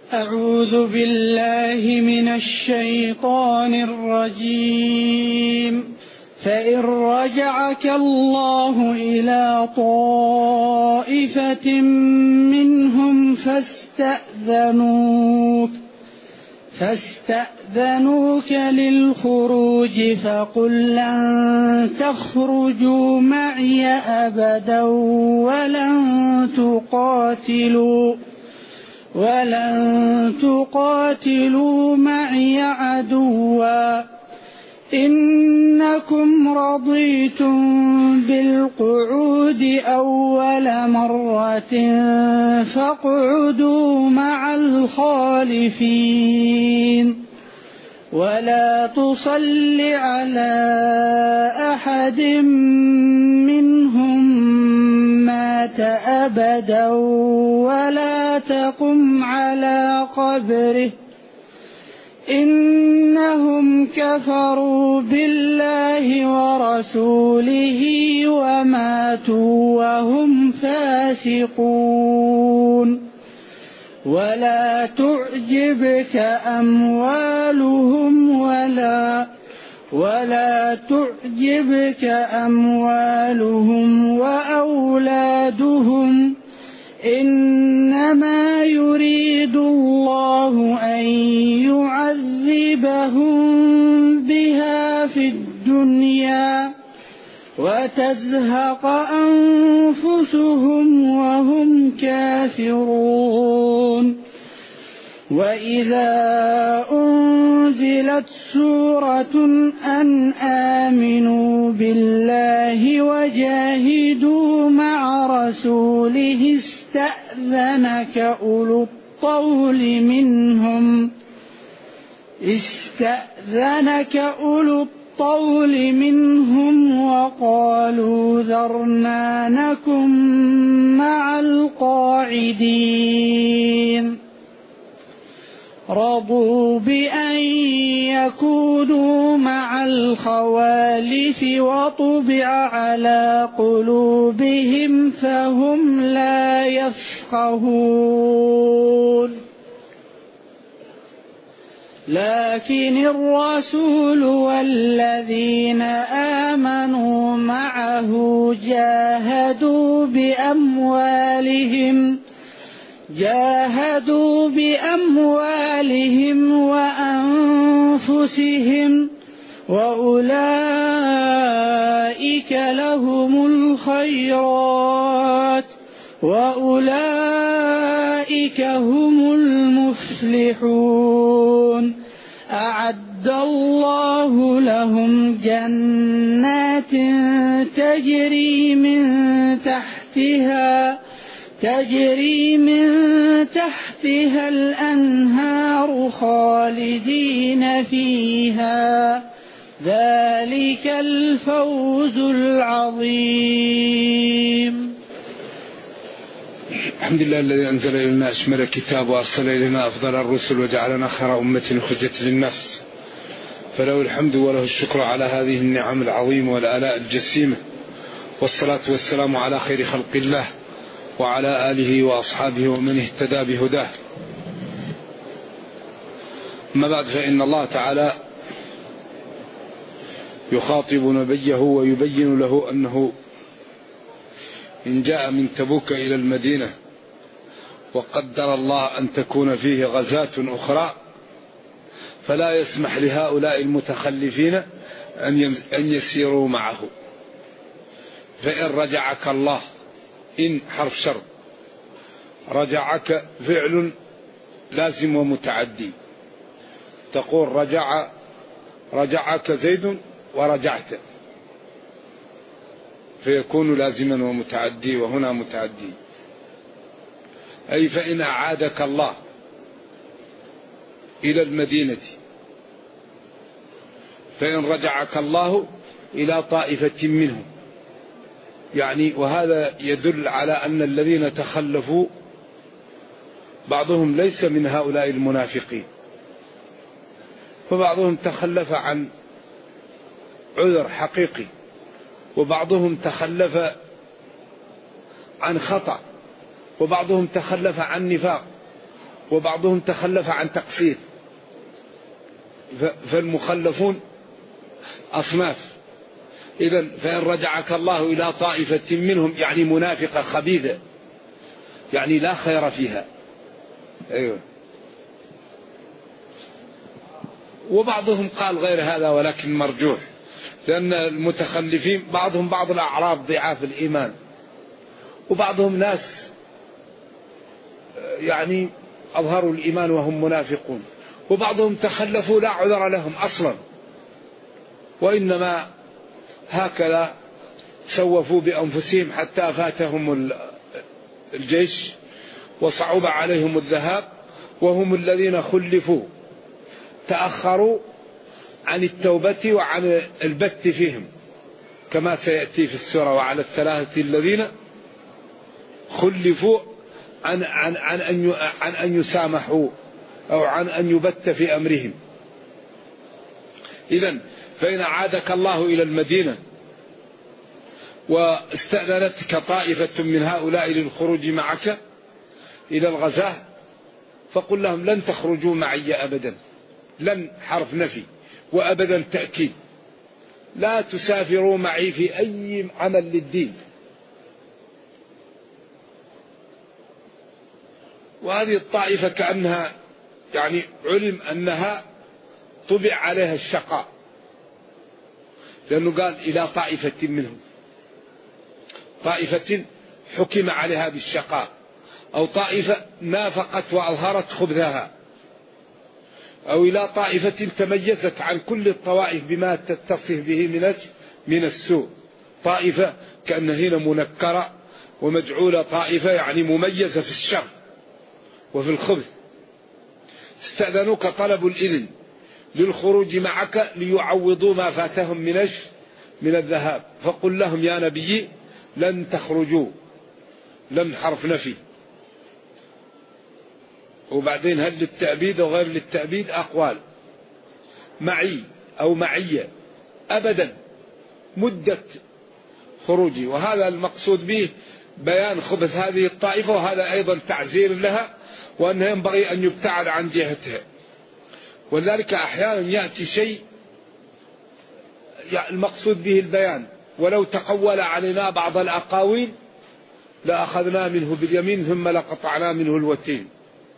أعوذ بالله من الشيطان الرجيم. فإن رجعك الله إلى طائفة منهم فاستأذنوك للخروج فقل لن تخرجوا معي أبدا ولن تقاتلوا معي عدوا إنكم رضيتم بالقعود أول مرة فاقعدوا مع الخالفين ولا تصل على أحد منهم مات أبدا ولا تقم على قبره إنهم كفروا بالله ورسوله وماتوا وهم فاسقون ولا تعجبك أموالهم وأولادهم إنما يريد الله أن يعذبهم بها في الدنيا وتزهق أنفسهم وهم كافرون وإذا أنزلت سورة أن آمنوا بالله وجاهدوا مع رسوله استأذنك أولو الطول منهم وقالوا ذرنا نكن مع القاعدين رضوا بأن يكونوا مع الخوالف وطبع على قلوبهم فهم لا يفقهون لكن الرسول والذين آمنوا معه جاهدوا بأموالهم وأنفسهم وأولئك لهم الخيرات وأولئك هم المفلحون أعد الله لهم جنات تجري من تحتها الأنهار خالدين فيها ذلك الفوز العظيم. الحمد لله الذي أنزل إلينا أشمل الكتاب وأرسل إلينا أفضل الرسل وجعلنا خير أمة أخرجت للناس فله الحمد وله الشكر على هذه النعم العظيمة والآلاء الجسيمة والصلاة والسلام على خير خلق الله وعلى آله وأصحابه ومن اهتدى بهداه. أما بعد فإن الله تعالى يخاطب نبيه ويبين له أنه إن جاء من تبوك إلى المدينة وقدر الله أن تكون فيه غزاة أخرى فلا يسمح لهؤلاء المتخلفين أن يسيروا معه. فإن رجعك الله، إن حرف شرط، رجعك فعل لازم ومتعدي، تقول رجعك زيد ورجعت، فيكون لازما ومتعدي، وهنا متعدي. أي فإن أعادك الله إلى المدينة، فإن رجعك الله إلى طائفة منهم، يعني وهذا يدل على أن الذين تخلفوا بعضهم ليس من هؤلاء المنافقين، فبعضهم تخلف عن عذر حقيقي، وبعضهم تخلف عن خطأ، وبعضهم تخلف عن نفاق، وبعضهم تخلف عن تقصير. فالمخلفون أصناف. إذن فإن رجعك الله إلى طائفة منهم يعني منافقة خبيثة يعني لا خير فيها. أيوة. وبعضهم قال غير هذا ولكن مرجوح، لأن المتخلفين بعضهم بعض الأعراب ضعاف الإيمان، وبعضهم ناس يعني أظهروا الإيمان وهم منافقون، وبعضهم تخلفوا لا عذر لهم أصلا، وإنما هكذا سوفوا بأنفسهم حتى فاتهم الجيش وصعب عليهم الذهاب، وهم الذين خلفوا تأخروا عن التوبة وعن البت فيهم كما سيأتي في السورة. وعلى الثلاثة الذين خلفوا عن أن يسامحوا أو عن أن يبت في أمرهم. إذن فإن عادك الله إلى المدينة واستأذنتك طائفة من هؤلاء للخروج معك إلى الغزاة فقل لهم لن تخرجوا معي أبدا. لن حرف نفي وأبدا تأكيد، لا تسافروا معي في أي عمل للدين. وهذه الطائفة كأنها يعني علم أنها طبع عليها الشقاء، لأنه قال إلى طائفة منهم، طائفة حكم عليها بالشقاء، أو طائفة نافقت وأظهرت خبثها، أو إلى طائفة تميزت عن كل الطوائف بما تتصف به من السوء. طائفة كأنها هنا منكرة ومجعولة، طائفة يعني مميزة في الشر وفي الخبث. استأذنوك طلبوا الإذن للخروج معك ليعوضوا ما فاتهم من الذهاب، فقل لهم يا نبي لن تخرجوا. لن حرف نفي، وبعدين هل للتأبيد وغير للتأبيد أقوال. معي أو معية أبدا مدة خروجي، وهذا المقصود به بيان خبث هذه الطائفة، وهذا أيضا تعزير لها وأنه ينبغي أن يبتعد عن جهتها. ولذلك أحيانا يأتي شيء المقصود به البيان، ولو تقول علينا بعض الأقاويل لأخذنا منه باليمين ثم لقطعنا منه الوتين.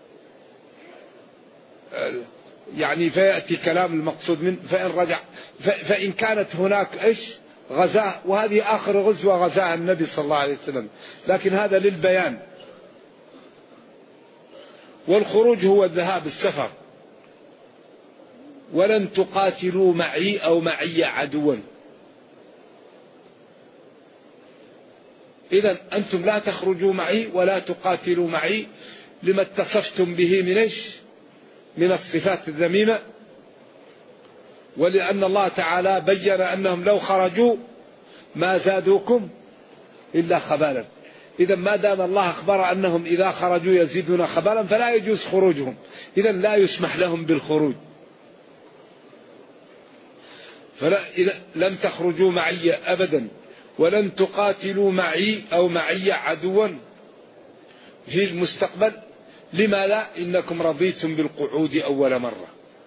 يعني فيأتي كلام المقصود منه فإن كانت هناك غزاة، وهذه آخر غزوة غزاها النبي صلى الله عليه وسلم، لكن هذا للبيان. والخروج هو الذهاب السفر. ولن تقاتلوا معي أو معي عدوا. إذن أنتم لا تخرجوا معي ولا تقاتلوا معي لما اتصفتم به من الصفات الذميمة، ولأن الله تعالى بين أنهم لو خرجوا ما زادوكم إلا خبالا. إذا ما دام الله أخبر أنهم إذا خرجوا يزيدون خبالا فلا يجوز خروجهم، إذا لا يسمح لهم بالخروج. إذا لن تخرجوا معي أبدا ولن تقاتلوا معي أو معي عدوا في المستقبل. لما لا؟ إنكم رضيتم بالقعود أول مرة،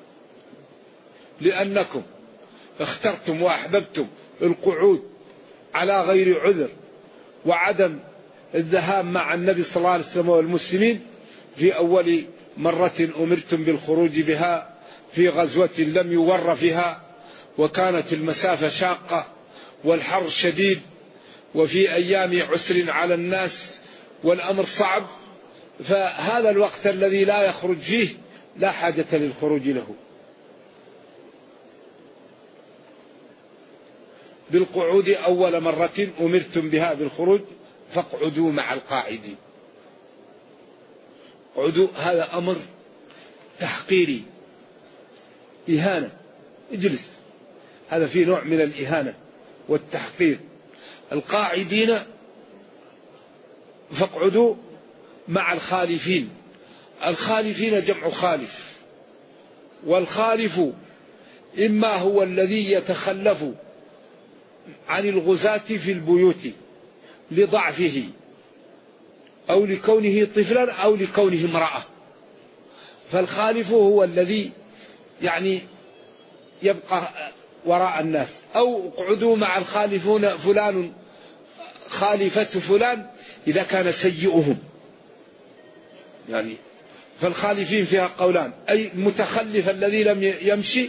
لأنكم اخترتم وأحببتم القعود على غير عذر وعدم الذهاب مع النبي صلى الله عليه وسلم والمسلمين في أول مرة أمرتم بالخروج بها في غزوة لم يور فيها، وكانت المسافة شاقة والحر شديد، وفي أيام عسر على الناس والأمر صعب. فهذا الوقت الذي لا يخرج فيه لا حاجة للخروج له. بالقعود أول مرة أمرتم بها بالخروج فاقعدوا مع القاعدين. قعدوا هذا أمر تحقيري، إهانة، اجلس، هذا فيه نوع من الإهانة والتحقير. القاعدين فاقعدوا مع الخالفين. الخالفين جمع خالف، والخالف إما هو الذي يتخلف عن الغزاة في البيوت لضعفه أو لكونه طفلا أو لكونه امرأة. فالخالف هو الذي يعني يبقى وراء الناس. أو اقعدوا مع الخالفون فلان خالفة فلان إذا كان سيئهم، يعني فالخالفين فيها قولان، أي المتخلف الذي لم يمشي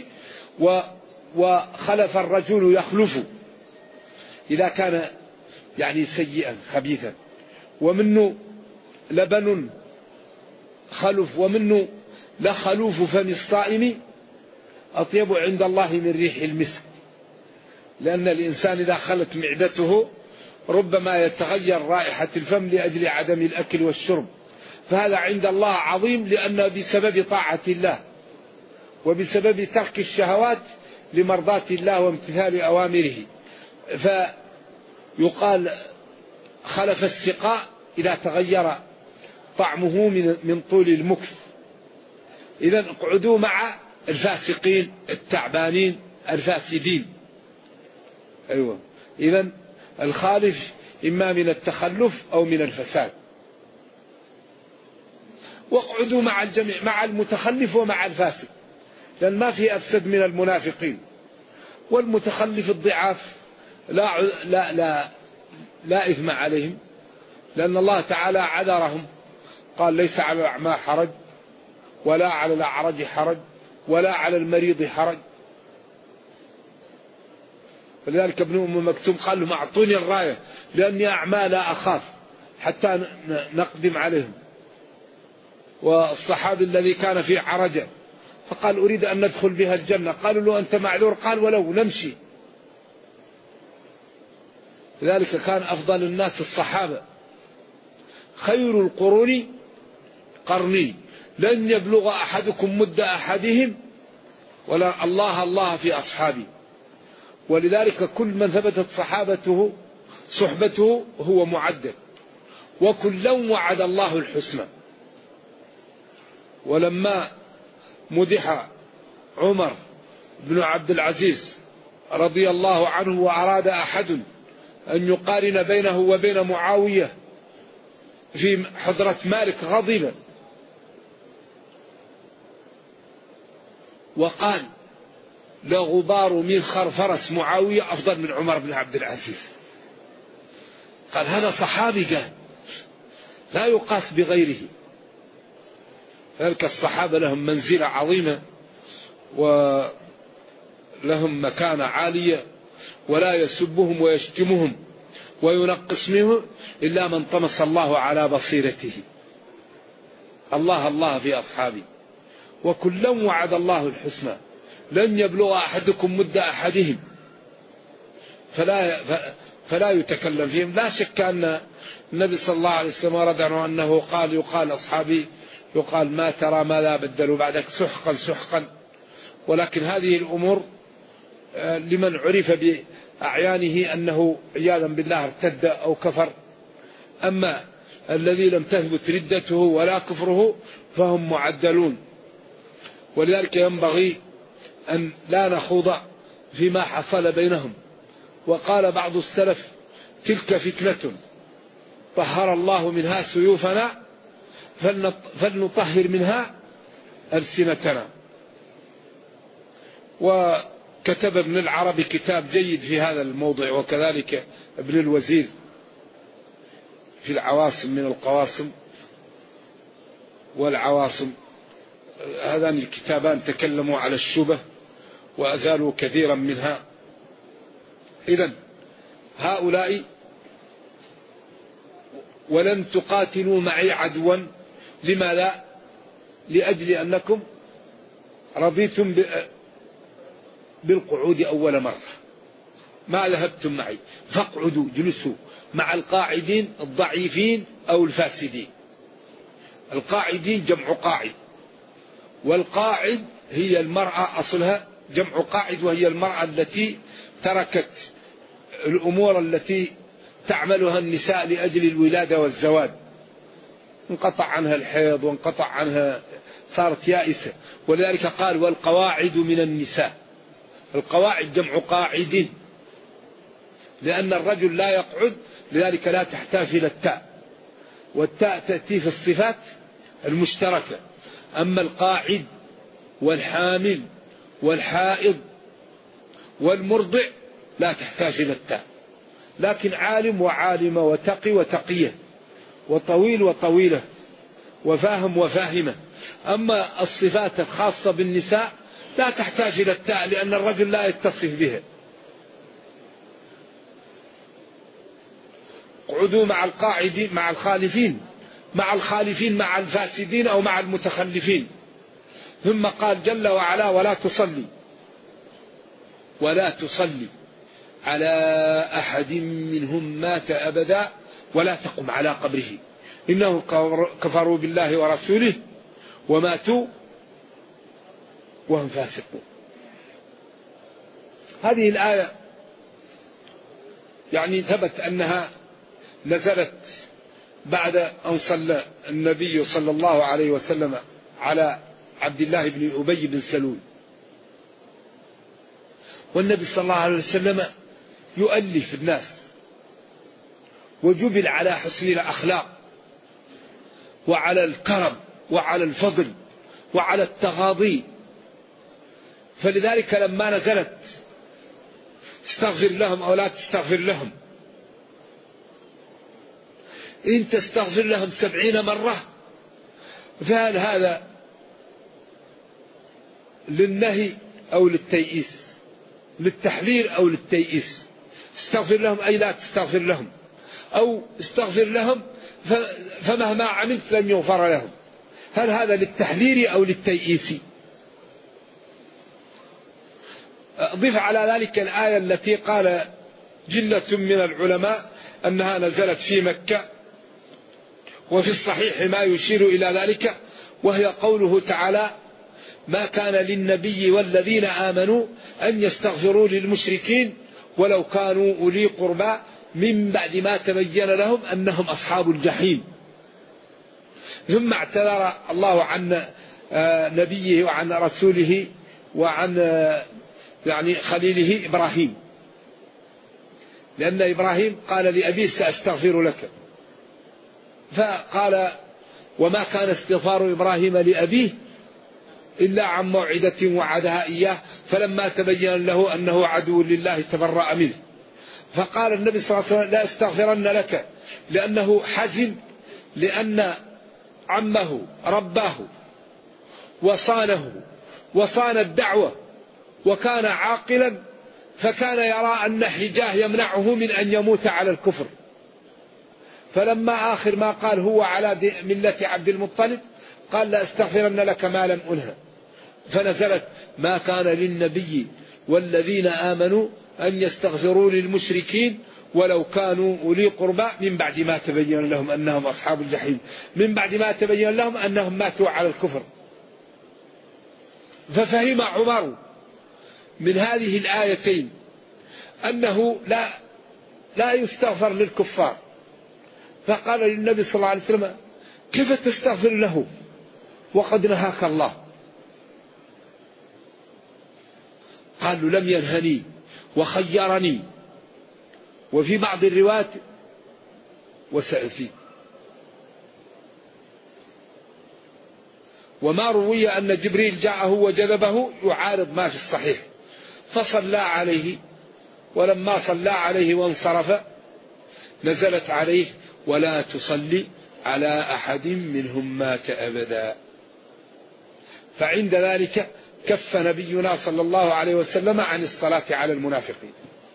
وخلف الرجل يخلف إذا كان يعني سيئا خبيثا. ومنه لبن خلف، ومنه لخلوف فم الصائم أطيب عند الله من ريح المسك، لأن الإنسان إذا خلت معدته ربما يتغير رائحة الفم لأجل عدم الأكل والشرب، فهذا عند الله عظيم، لأنه بسبب طاعة الله وبسبب ترك الشهوات لمرضاة الله وامتثال أوامره. فيقال خلف السقاء إذا تغير طعمه من طول المكث. إذا اقعدوا مع الفاسقين التعبانين الفاسدين. أيوة. إذا الخالف إما من التخلف أو من الفساد. واقعدوا مع الجميع، مع المتخلف ومع الفاسد، لأن ما في أفسد من المنافقين. والمتخلف الضعاف لا إثم عليهم، لأن الله تعالى عذرهم، قال ليس على الأعمى حرج ولا على الأعرج حرج ولا على المريض حرج. فلذلك ابن أم مكتوم قال لهم أعطوني الراية لأني أعمى لا أخاف حتى نقدم عليهم. والصحابي الذي كان في عرجة فقال أريد أن ندخل بها الجنة، قالوا له أنت معذور، قال ولو نمشي. لذلك كان أفضل الناس الصحابة. خير القرون قرني لن يبلغ أحدكم مد أحدهم ولا الله في أصحابي. ولذلك كل من ثبتت صحبته هو معدل، وكلا وعد الله الحسنى. ولما مدح عمر بن عبد العزيز رضي الله عنه وأراد أحد أن يقارن بينه وبين معاوية في حضرة مالك غضب وقال لغبار من خرفرس معاوية أفضل من عمر بن عبد العزيز. قال هذا صحابي قال لا يقاس بغيره. ذلك الصحابة لهم منزلة عظيمة ولهم مكانة عالية، ولا يسبهم ويشتمهم وينقص منهم إلا من طمس الله على بصيرته. الله في أصحابي. وكلا وعد الله الحسنى لن يبلغ أحدكم مد أحدهم، فلا يتكلم فيهم. لا شك أن النبي صلى الله عليه وسلم ورد عنه أنه يقال أصحابي يقال ما ترى ما لا بدلوا بعدك سحقا. ولكن هذه الأمور لمن عرف بأعيانه أنه عياذا بالله ارتد أو كفر. أما الذي لم تثبت ردته ولا كفره فهم معدلون. ولذلك ينبغي أن لا نخوض فيما حصل بينهم. وقال بعض السلف تلك فتنة طهر الله منها سيوفنا فلنطهر منها ألسنتنا. وكتب ابن العربي كتاب جيد في هذا الموضوع، وكذلك ابن الوزير في العواصم من القواصم والعواصم. هذان الكتابان تكلموا على الشبه وأزالوا كثيرا منها. إذن هؤلاء ولن تقاتلوا معي عدوا، لماذا؟ لأجل أنكم رضيتم بالقعود أول مرة، ما ذهبتم معي، فاقعدوا جلسوا مع القاعدين الضعيفين أو الفاسدين. القاعدين جمع قاعد، والقاعد هي المرأة أصلها جمع قاعد، وهي المرأة التي تركت الأمور التي تعملها النساء لأجل الولادة والزواج، انقطع عنها الحيض وانقطع عنها، صارت يائسة. ولذلك قال والقواعد من النساء. القواعد جمع قاعد، لأن الرجل لا يقعد، لذلك لا تحتاج إلى التاء، والتاء تأتي في الصفات المشتركة. أما القاعد والحامل والحائض والمرضع لا تحتاج إلى التاء، لكن عالم وعالمة وتقي وتقية وطويل وطويلة وفاهم وفاهمة. أما الصفات الخاصة بالنساء لا تحتاج إلى التاء، لأن الرجل لا يتصف بها. اقعدوا مع القاعدين مع الخالفين، مع الخالفين مع الفاسدين أو مع المتخلفين. ثم قال جل وعلا ولا تصلي على أحد منهم مات أبدا ولا تقم على قبره إنهم كفروا بالله ورسوله وماتوا وهم فاسقون. هذه الآية يعني ثبت أنها نزلت بعد أن صلى النبي صلى الله عليه وسلم على عبد الله بن أبي بن سلول، والنبي صلى الله عليه وسلم يؤلف الناس وجبل على حسن الأخلاق وعلى الكرم وعلى الفضل وعلى التغاضي. فلذلك لما نزلت استغفر لهم أو لا تستغفر لهم، إن تستغفر لهم 70 مرة، فهل هذا للنهي أو للتيئيس؟ للتحذير أو للتيئيس؟ استغفر لهم أي لا تستغفر لهم، أو استغفر لهم فمهما عملت لن يغفر لهم. هل هذا للتحذير أو للتيئيس؟ أضيف على ذلك الآية التي قال جلة من العلماء أنها نزلت في مكة، وفي الصحيح ما يشير إلى ذلك، وهي قوله تعالى ما كان للنبي والذين آمنوا أن يستغفروا للمشركين ولو كانوا أولي قربى من بعد ما تبين لهم أنهم أصحاب الجحيم. ثم اعتذر الله عن نبيه وعن رسوله وعن يعني خليله إبراهيم، لأن إبراهيم قال لأبيه سأستغفر لك، فقال وما كان استغفار إبراهيم لأبيه إلا عن موعدة وعدها إياه فلما تبين له أنه عدو لله تبرأ منه. فقال النبي صلى الله عليه وسلم لا استغفرن لك، لأنه حزن، لأن عمه رباه وصانه وصان الدعوة وكان عاقلا، فكان يرى أن حجاه يمنعه من أن يموت على الكفر. فلما آخر ما قال هو على ملة عبد المطلب قال لا استغفرن لك ما لم أنهى، فنزلت ما كان للنبي والذين آمنوا أن يستغفروا للمشركين ولو كانوا أولي قربى من بعد ما تبين لهم أنهم أصحاب الجحيم، من بعد ما تبين لهم أنهم ماتوا على الكفر. ففهم عمر من هذه الآيتين أنه لا يستغفر للكفار، فقال للنبي صلى الله عليه وسلم كيف تستغفر له وقد نهاك الله؟ قالوا لم ينهني وخيرني، وفي بعض الروايات وسأفي. وما روي أن جبريل جاءه وجذبه يعارض ما في الصحيح، فصلى عليه، ولما صلى عليه وانصرف نزلت عليه ولا تصلي على أحد منهم مات أبدا. فعند ذلك كف نبينا صلى الله عليه وسلم عن الصلاة على المنافقين.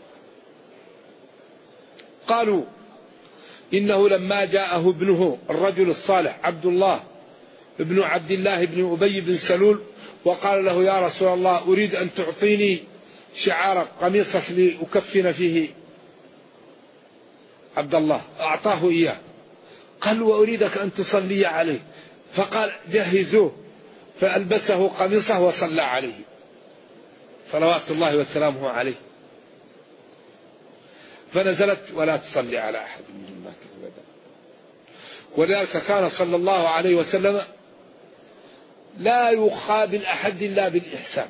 قالوا إنه لما جاءه ابنه الرجل الصالح عبد الله ابن عبد الله بن أبي بن سلول وقال له يا رسول الله أريد أن تعطيني شعار قميصك لأكفن فيه عبد الله، أعطاه إياه. قال وأريدك أن تصلي عليه، فقال جهزوه، فألبسه قميصه وصلى عليه صلوات الله وسلامه عليه. فنزلت ولا تصلي على أحد منهم مات أبدا. ولذلك كان صلى الله عليه وسلم لا يقابل أحد إلا بالإحسان،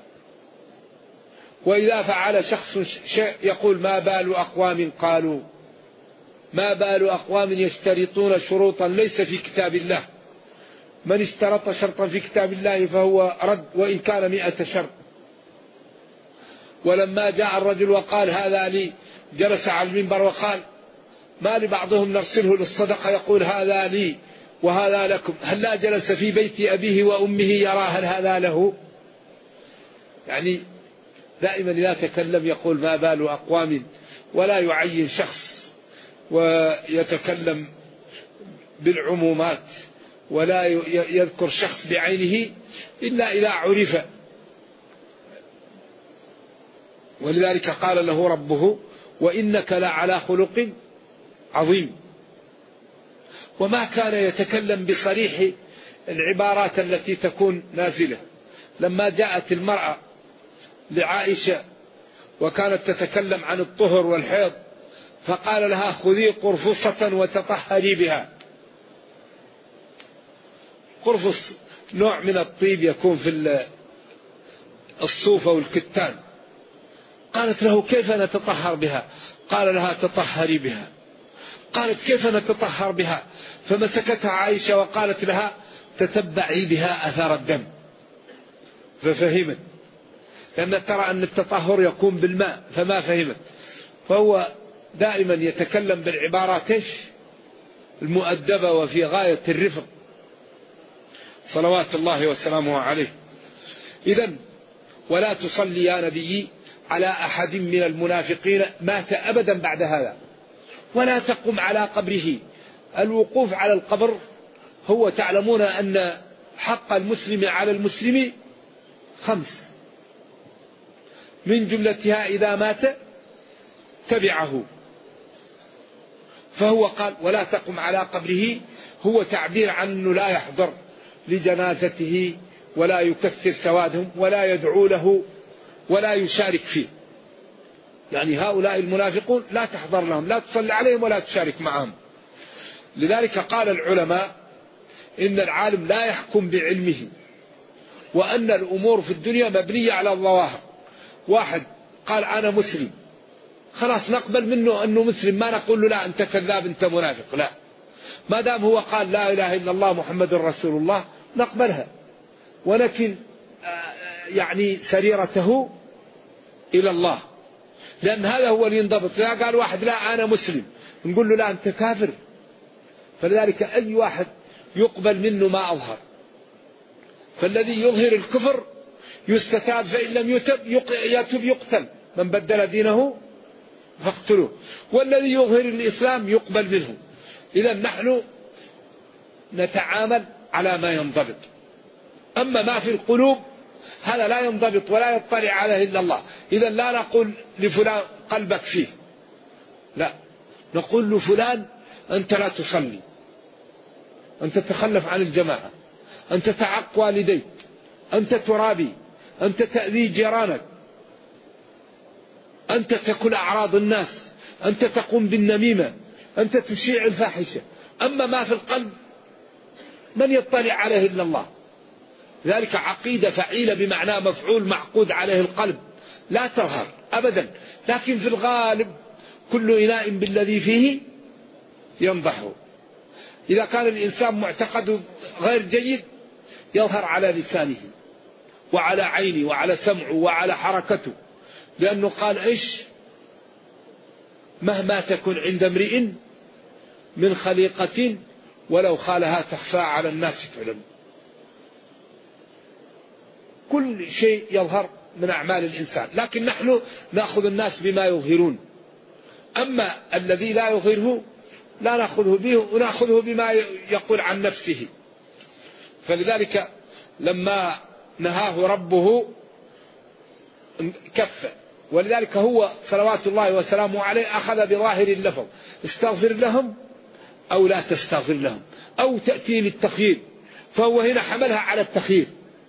وإذا فعل شخص شيء يقول ما بال أقوام قالوا ما بال أقوام يشترطون شروطا ليس في كتاب الله من اشترط شرطا في كتاب الله فهو رد وإن كان 100 شرط. ولما جاء الرجل وقال هذا لي جلس على المنبر وقال ما لبعضهم نرسله للصدقة يقول هذا لي وهذا لكم، هل لا جلس في بيت أبيه وأمه يرى هل هذا له؟ يعني دائما إذا تكلم يقول ما بال أقوام، ولا يعين شخص ويتكلم بالعمومات ولا يذكر شخص بعينه إلا إذا عرف. ولذلك قال له ربه وإنك لعلى خلق عظيم. وما كان يتكلم بصريح العبارات التي تكون نازلة. لما جاءت المرأة لعائشة وكانت تتكلم عن الطهر والحيض فقال لها خذي قرفصة وتطهري بها. قرفص نوع من الطيب يكون في الصوف أو الكتان. قالت له كيف نتطهر بها؟ قال لها تطهري بها. قالت كيف نتطهر بها؟ فمسكتها عائشة وقالت لها تتبعي بها أثار الدم. ففهمت، لأن ترى أن التطهر يكون بالماء فما فهمت. فهو دائما يتكلم بالعبارات المؤدبة وفي غاية الرفق صلوات الله وسلامه عليه. إذن ولا تصلي يا نبي على أحد من المنافقين مات أبدا بعد هذا، ولا تقم على قبره. الوقوف على القبر هو تعلمون أن حق المسلم على المسلم 5، من جملتها إذا مات تبعه. فهو قال ولا تقم على قبره، هو تعبير عن أنه لا يحضر لجنازته ولا يكثر سوادهم ولا يدعو له ولا يشارك فيه. يعني هؤلاء المنافقون لا تحضر لهم، لا تصلي عليهم ولا تشارك معهم. لذلك قال العلماء إن العالم لا يحكم بعلمه، وأن الأمور في الدنيا مبنية على الظواهر. واحد قال أنا مسلم، خلاص نقبل منه أنه مسلم، ما نقول له لا أنت كذاب أنت منافق، لا. ما دام هو قال لا إله إلا الله محمد رسول الله نقبلها، ولكن يعني سريرته إلى الله، لأن هذا هو اللي ينضبط. لا قال واحد لا أنا مسلم نقول له لا أنت كافر. فلذلك أي واحد يقبل منه ما أظهر. فالذي يظهر الكفر يستتاب، فإن لم يتب يقتل، من بدل دينه فاقتلوه. والذي يظهر الإسلام يقبل منه. إذا نحن نتعامل على ما ينضبط. أما ما في القلوب هذا لا ينضبط ولا يطلع عليه إلا الله. إذا لا نقول لفلان قلبك فيه، لا، نقول لفلان أنت لا تصلي، أنت تتخلف عن الجماعة، أنت تعق والديك، أنت ترابي، أنت تأذي جيرانك، أنت تأكل أعراض الناس، أنت تقوم بالنميمة، أنت تشيع الفاحشة. أما ما في القلب من يطلع عليه إلا الله. ذلك عقيدة فعيلة بمعنى مفعول معقود عليه القلب، لا تظهر أبدا، لكن في الغالب كل إناء بالذي فيه ينضحه. إذا كان الإنسان معتقده غير جيد يظهر على لسانه وعلى عينه وعلى سمعه وعلى حركته، لأنه قال إيش؟ مهما تكن عند امرئ من خليقة ولو خالها تخفى على الناس تعلم. كل شيء يظهر من أعمال الإنسان، لكن نحن نأخذ الناس بما يظهرون. أما الذي لا يظهره لا نأخذه به، ونأخذه بما يقول عن نفسه. فلذلك لما نهاه ربه كف. ولذلك هو صلوات الله وسلامه عليه أخذ بظاهر اللفظ، استغفر لهم أو لا تستغفر لهم أو تأتي للتخيير. فهو هنا حملها على التخيير،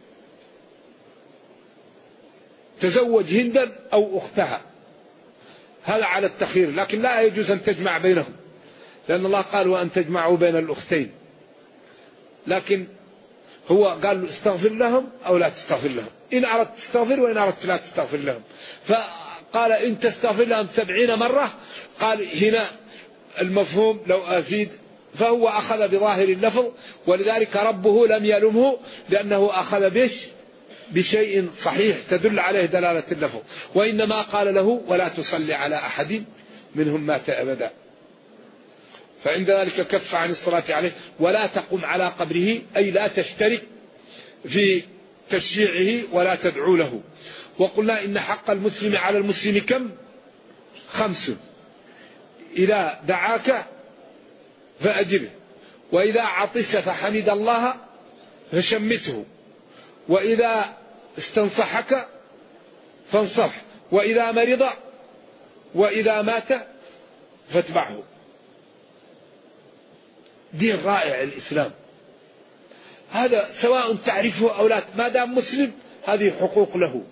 تزوج هندا أو أختها، هذا على التخيير، لكن لا يجوز أن تجمع بينهم، لأن الله قال وأن تجمعوا بين الأختين. لكن هو قال له استغفر لهم أو لا تستغفر لهم، إن أردت تستغفر وإن أردت لا تستغفر لهم. فقال إن تستغفر لهم 70 مرة. قال هنا المفهوم لو أزيد فهو أخذ بظاهر اللفظ، ولذلك ربه لم يلمه لأنه أخذ بشيء صحيح تدل عليه دلالة اللفظ، وإنما قال له ولا تصلي على أحد منهم مات أبدا. فعند ذلك كف عن الصلاة عليه، ولا تقم على قبره، أي لا تشترك في تشييعه ولا تدعو له. وقلنا إن حق المسلم على المسلم كم؟ 5: إذا دعاك فأجبه، وإذا عطس فحمد الله فشمته، وإذا استنصحك فانصح، وإذا مرض وإذا مات فاتبعه. دين رائع الإسلام هذا، سواء تعرفه أو لا، ما دام مسلم هذه حقوق له.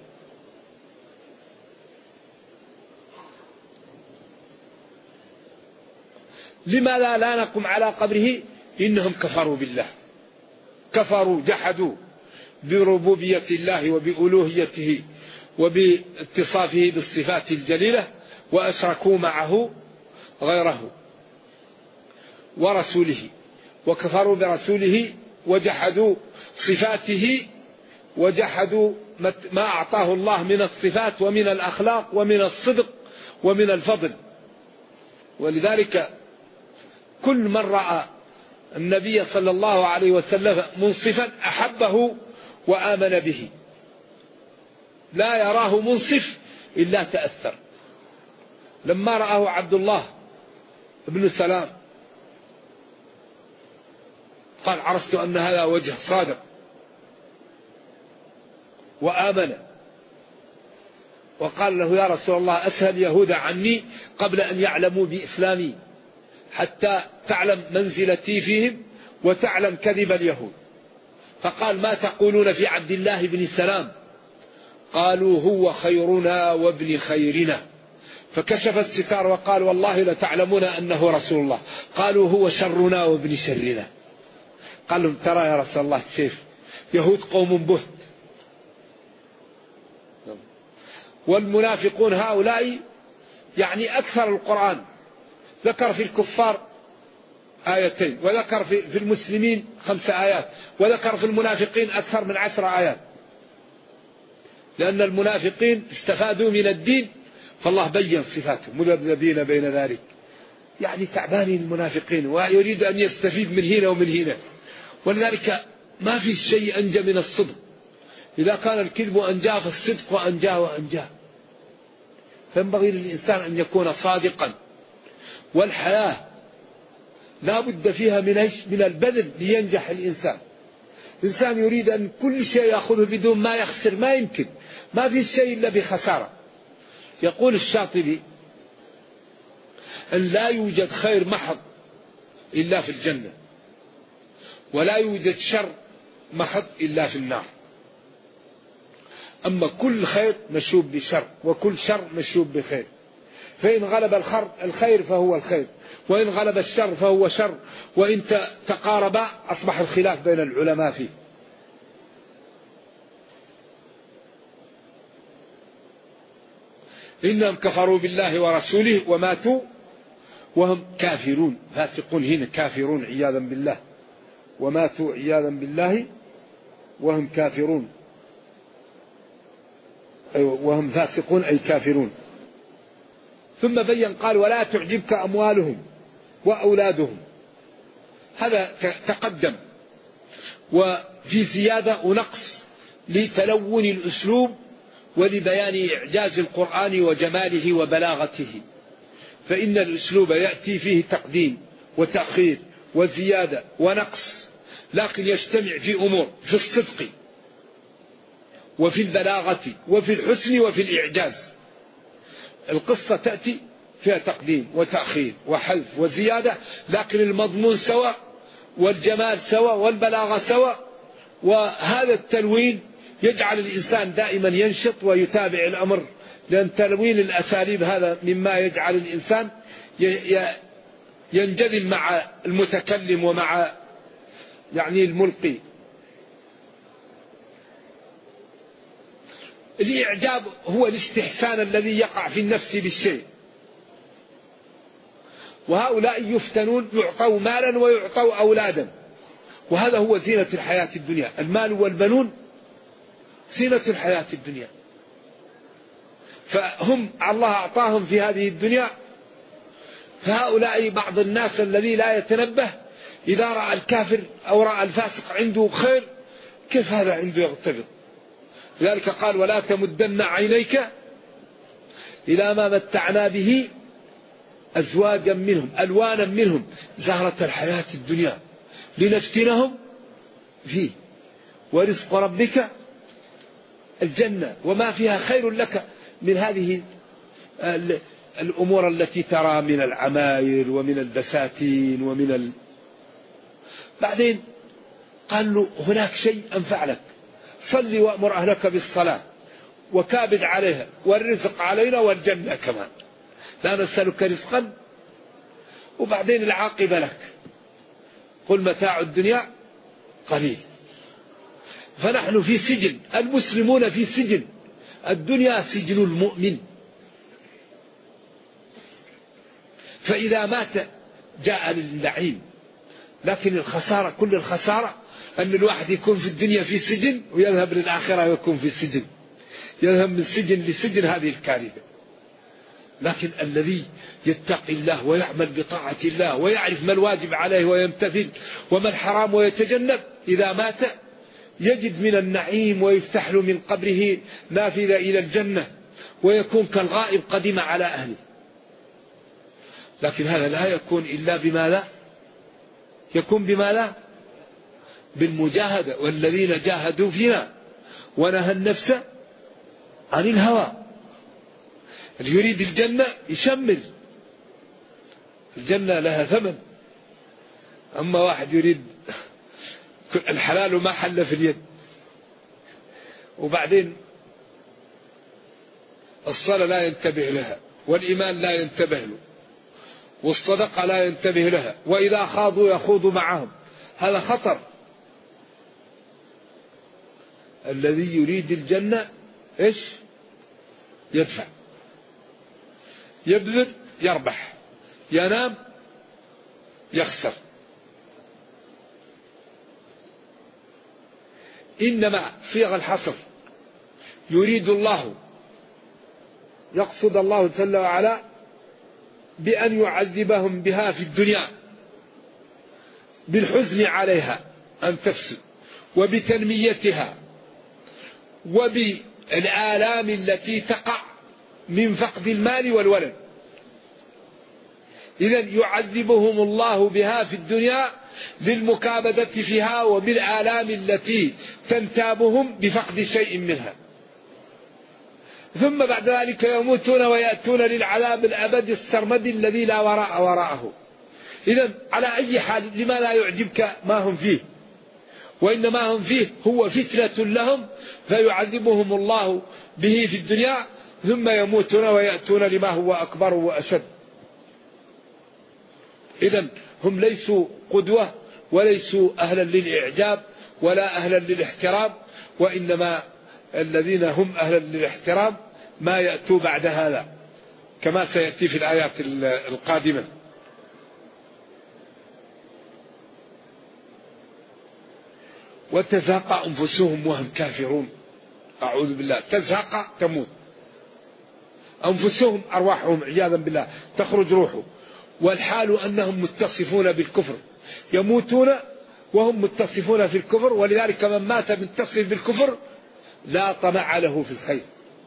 لماذا لا نقم على قبره؟ إنهم كفروا بالله، كفروا جحدوا بربوبية الله وبألوهيته وباتصافه بالصفات الجليلة، وأشركوا معه غيره ورسوله، وكفروا برسوله وجحدوا صفاته وجحدوا ما أعطاه الله من الصفات ومن الأخلاق ومن الصدق ومن الفضل. ولذلك كل من رأى النبي صلى الله عليه وسلم منصفا أحبه وآمن به، لا يراه منصف إلا تأثر. لما رآه عبد الله بن سلام قال عرفت أن هذا وجه صادق، وآمن، وقال له يا رسول الله أسهل يهود عني قبل أن يعلموا بإسلامي، حتى تعلم منزلتي فيهم وتعلم كذب اليهود. فقال ما تقولون في عبد الله بن سلام؟ قالوا هو خيرنا وابن خيرنا. فكشف الستار وقال والله لتعلمون أنه رسول الله. قالوا هو شرنا وابن شرنا. قال لهم ترى يا رسول الله سيف يهود قوم بهت، والمنافقون هؤلاء يعني أكثر القرآن ذكر في الكفار 2 وذكر في المسلمين 5 آيات، وذكر في المنافقين أكثر من 10 آيات، لأن المنافقين استفادوا من الدين فالله بين صفاتهم مذبذبين بين ذلك، يعني تعبانين المنافقين ويريد أن يستفيد من هنا ومن هنا. ولذلك ما في شيء أنجى من الصدق، إذا كان الكذب أنجاه فالصدق أنجاه وأنجاه. فينبغي للإنسان أن يكون صادقا، والحياة لا بد فيها من البذل لينجح الإنسان. الإنسان يريد أن كل شيء يأخذه بدون ما يخسر، ما يمكن، ما في شيء إلا بخسارة. يقول الشاطبي أن لا يوجد خير محض إلا في الجنة، ولا يوجد شر محض إلا في النار. أما كل خير مشوب بشر، وكل شر مشوب بخير، فإن غلب الخير فهو الخير، وإن غلب الشر فهو شر، وإن تقاربا أصبح الخلاف بين العلماء فيه. إنهم كفروا بالله ورسوله وماتوا وهم كافرون. فاسقون هنا كافرون عياذا بالله، وماتوا عياذا بالله وهم كافرون، وهم فاسقون أي كافرون. ثم بين قال ولا تعجبك أموالهم وأولادهم، هذا تقدم، وفي زيادة ونقص لتلون الأسلوب ولبيان إعجاز القرآن وجماله وبلاغته. فإن الأسلوب يأتي فيه تقديم وتأخير وزيادة ونقص، لكن يجتمع في أمور، في الصدق وفي البلاغة وفي الحسن وفي الإعجاز. القصة تأتي فيها تقديم وتأخير وحذف وزيادة، لكن المضمون سواء والجمال سواء والبلاغة سواء. وهذا التلوين يجعل الإنسان دائما ينشط ويتابع الأمر، لأن تلوين الأساليب هذا مما يجعل الإنسان ينجذب مع المتكلم ومع يعني الملقي. الإعجاب هو الاستحسان الذي يقع في النفس بالشيء. وهؤلاء يفتنون، يعطوا مالا ويعطوا أولادا، وهذا هو زينة الحياة الدنيا. المال والبنون زينة الحياة الدنيا، فهم الله أعطاهم في هذه الدنيا. فهؤلاء بعض الناس الذي لا يتنبه، إذا رأى الكافر أو رأى الفاسق عنده خير كيف هذا عنده يغتبط. لذلك قال ولا تمدن عينيك إلى ما متعنا به أزواجا منهم ألوانا منهم زهرة الحياة الدنيا لنفتنهم فيه ورزق ربك الجنة وما فيها خير لك من هذه الأمور التي ترى من العماير ومن البساتين بعدين قال له هناك شيء أنفع لك، صلي وأمر أهلك بالصلاة وكابد عليها والرزق علينا والجنة كمان، لا نسألك رزقا وبعدين العاقبة لك، قل متاع الدنيا قليل. فنحن في سجن، المسلمون في سجن، الدنيا سجن المؤمن. فإذا مات جاء للنعيم، لكن الخسارة كل الخسارة أن الواحد يكون في الدنيا في سجن ويذهب للآخرة ويكون في السجن، يذهب من سجن لسجن، هذه الكارثة. لكن الذي يتقي الله ويعمل بطاعة الله ويعرف ما الواجب عليه ويمتثل وما الحرام ويتجنب، إذا مات يجد من النعيم ويفتح له من قبره نافذة إلى الجنة ويكون كالغائب قدم على أهله. لكن هذا لا يكون إلا بماذا؟ يكون بماذا؟ بالمجاهدة، والذين جاهدوا فينا ونهى النفس عن الهوى. اللي يريد الجنة يشمل الجنة، لها ثمن. أما واحد يريد الحلال وما حل في اليد، وبعدين الصلاة لا ينتبه لها، والإيمان لا ينتبه له، والصدقة لا ينتبه لها، وإذا خاضوا يخوض معهم، هذا خطر. الذي يريد الجنة إيش؟ يدفع، يبذل يربح، ينام يخسر. إنما صيغ الحصر يريد الله، يقصد الله جل وعلا بأن يعذبهم بها في الدنيا بالحزن عليها أن تفسد، وبتنميتها، وبالآلام التي تقع من فقد المال والولد. إذن يعذبهم الله بها في الدنيا للمكابدة فيها وبالآلام التي تنتابهم بفقد شيء منها، ثم بعد ذلك يموتون ويأتون للعذاب الأبدي السرمدي الذي لا وراء وراءه. إذن على أي حال لما لا يعجبك ما هم فيه، وإنما هم فيه هو فتنة لهم، فيعذبهم الله به في الدنيا ثم يموتون ويأتون لما هو أكبر وأشد. إذن هم ليسوا قدوة وليسوا أهلا للإعجاب ولا أهلا للاحترام، وإنما الذين هم أهلا للاحترام ما يأتوا بعد هذا كما سيأتي في الآيات القادمة. وتزهق أنفسهم وهم كافرون، أعوذ بالله. تزهق تموت، أنفسهم أرواحهم عياذا بالله تخرج روحه، والحال أنهم متصفون بالكفر، يموتون وهم متصفون في الكفر. ولذلك من مات متصف بالكفر لا طمع له في الخير.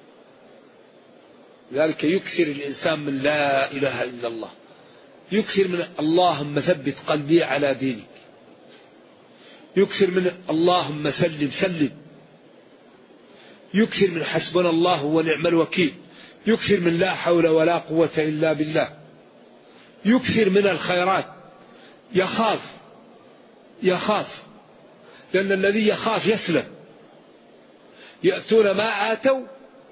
لذلك يكثر الإنسان من لا إله إلا الله، يكثر من اللهم ثبت قلبي على دينك، يكثر من اللهم سلم سلم، يكثر من حسبنا الله ونعم الوكيل، يكثر من لا حول ولا قوة إلا بالله، يكثر من الخيرات، يخاف لأن الذي يخاف يسلم. يأتون ما آتوا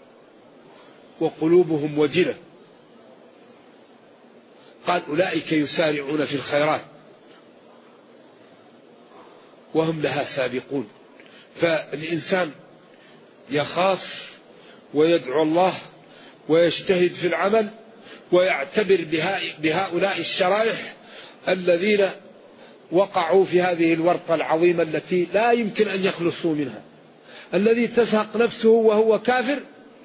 وقلوبهم وجلة، قال أولئك يسارعون في الخيرات وهم لها سابقون. فالإنسان يخاف ويدعو الله ويجتهد في العمل ويعتبر بهؤلاء الشرائح الذين وقعوا في هذه الورطة العظيمة التي لا يمكن أن يخلصوا منها. الذي تزهق نفسه وهو كافر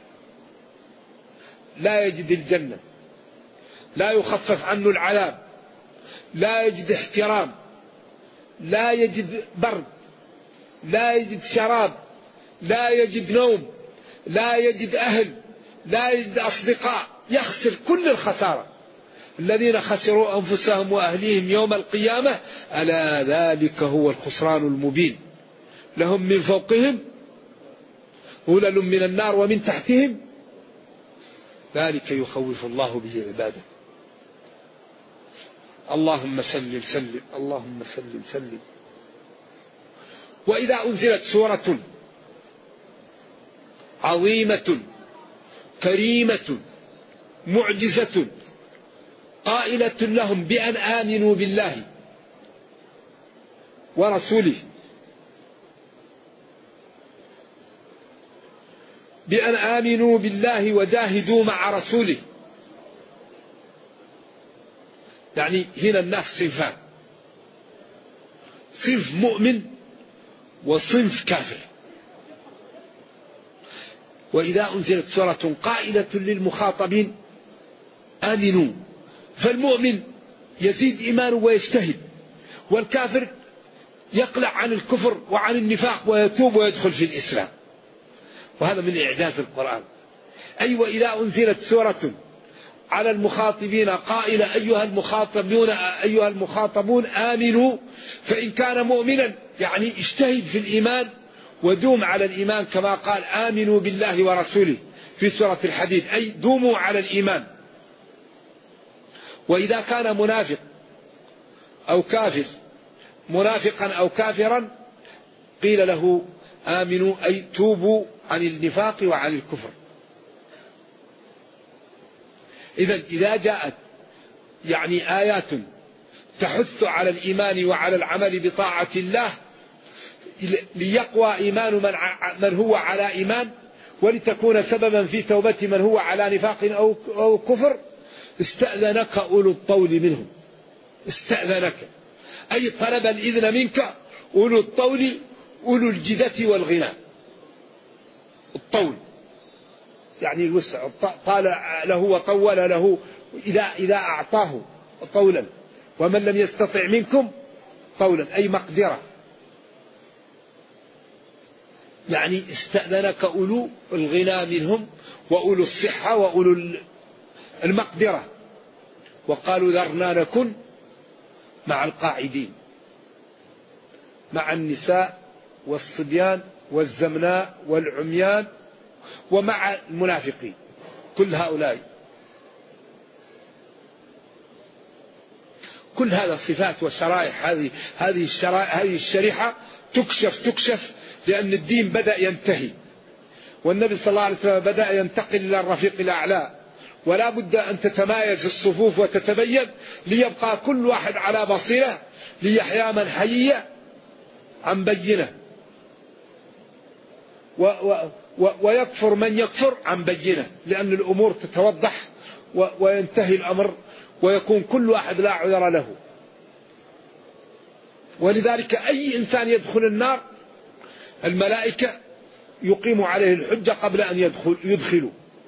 لا يجد الجنة، لا يخفف عنه العذاب، لا يجد احترام، لا يجد برد، لا يجد شراب، لا يجد نوم، لا يجد أهل، لا يجد أصدقاء، يخسر كل الخسارة. الذين خسروا أنفسهم وأهليهم يوم القيامة ألا ذلك هو الخسران المبين. لهم من فوقهم هلل من النار ومن تحتهم ذلك يخوف الله به عباده. اللهم سلم سلم، اللهم سلم سلم. وإذا أنزلت سورة عظيمة كريمة معجزة قائلة لهم بأن آمنوا بالله ورسوله، بأن آمنوا بالله وجاهدوا مع رسوله. يعني هنا الناس صنفان: صنف مؤمن وصنف كافر. وإذا أنزلت سورة قائلة للمخاطبين آمنوا، فالمؤمن يزيد إيمانه ويجتهد، والكافر يقلع عن الكفر وعن النفاق ويتوب ويدخل في الإسلام. وهذا من إعجاز القرآن. أي وإذا أنزلت سورة على المخاطبين قائلة أيها المخاطبون آمنوا، فإن كان مؤمنا يعني اجتهد في الإيمان ودوم على الإيمان كما قال آمنوا بالله ورسوله في سورة الحديد، أي دوموا على الإيمان. وإذا كان منافق أو كافر، منافقا أو كافرا، قيل له آمنوا أي توبوا عن النفاق وعن الكفر. إذا جاءت يعني آيات تحث على الإيمان وعلى العمل بطاعة الله ليقوى إيمان من هو على إيمان، ولتكون سببا في توبة من هو على نفاق أو كفر، استأذنك أولو الطول منهم. استأذنك أي طلب الإذن منك أولو الطول، أولو الجدة والغنى. الطول يعني الوسع، طال له وطول له إذا أعطاه طولا، ومن لم يستطع منكم طولا أي مقدرة. يعني استأذنك أولو الغنى منهم وأولو الصحة وأولو المقدرة، وقالوا ذرنا نكن مع القاعدين، مع النساء والصبيان والزمناء والعميان ومع المنافقين. كل هؤلاء، كل هذا الصفات والشرائح، هذه الشريحة تكشف لأن الدين بدأ ينتهي، والنبي صلى الله عليه وسلم بدأ ينتقل إلى الرفيق الأعلى، ولا بد أن تتمايز الصفوف وتتبين ليبقى كل واحد على بصيرة، ليحيى من حي عن بينة ويكفر من يكفر عن بينة، لأن الأمور تتوضح وينتهي الأمر ويكون كل واحد لا عذر له. ولذلك أي إنسان يدخل النار الملائكة يقيم عليه الحجة قبل أن يدخلوا.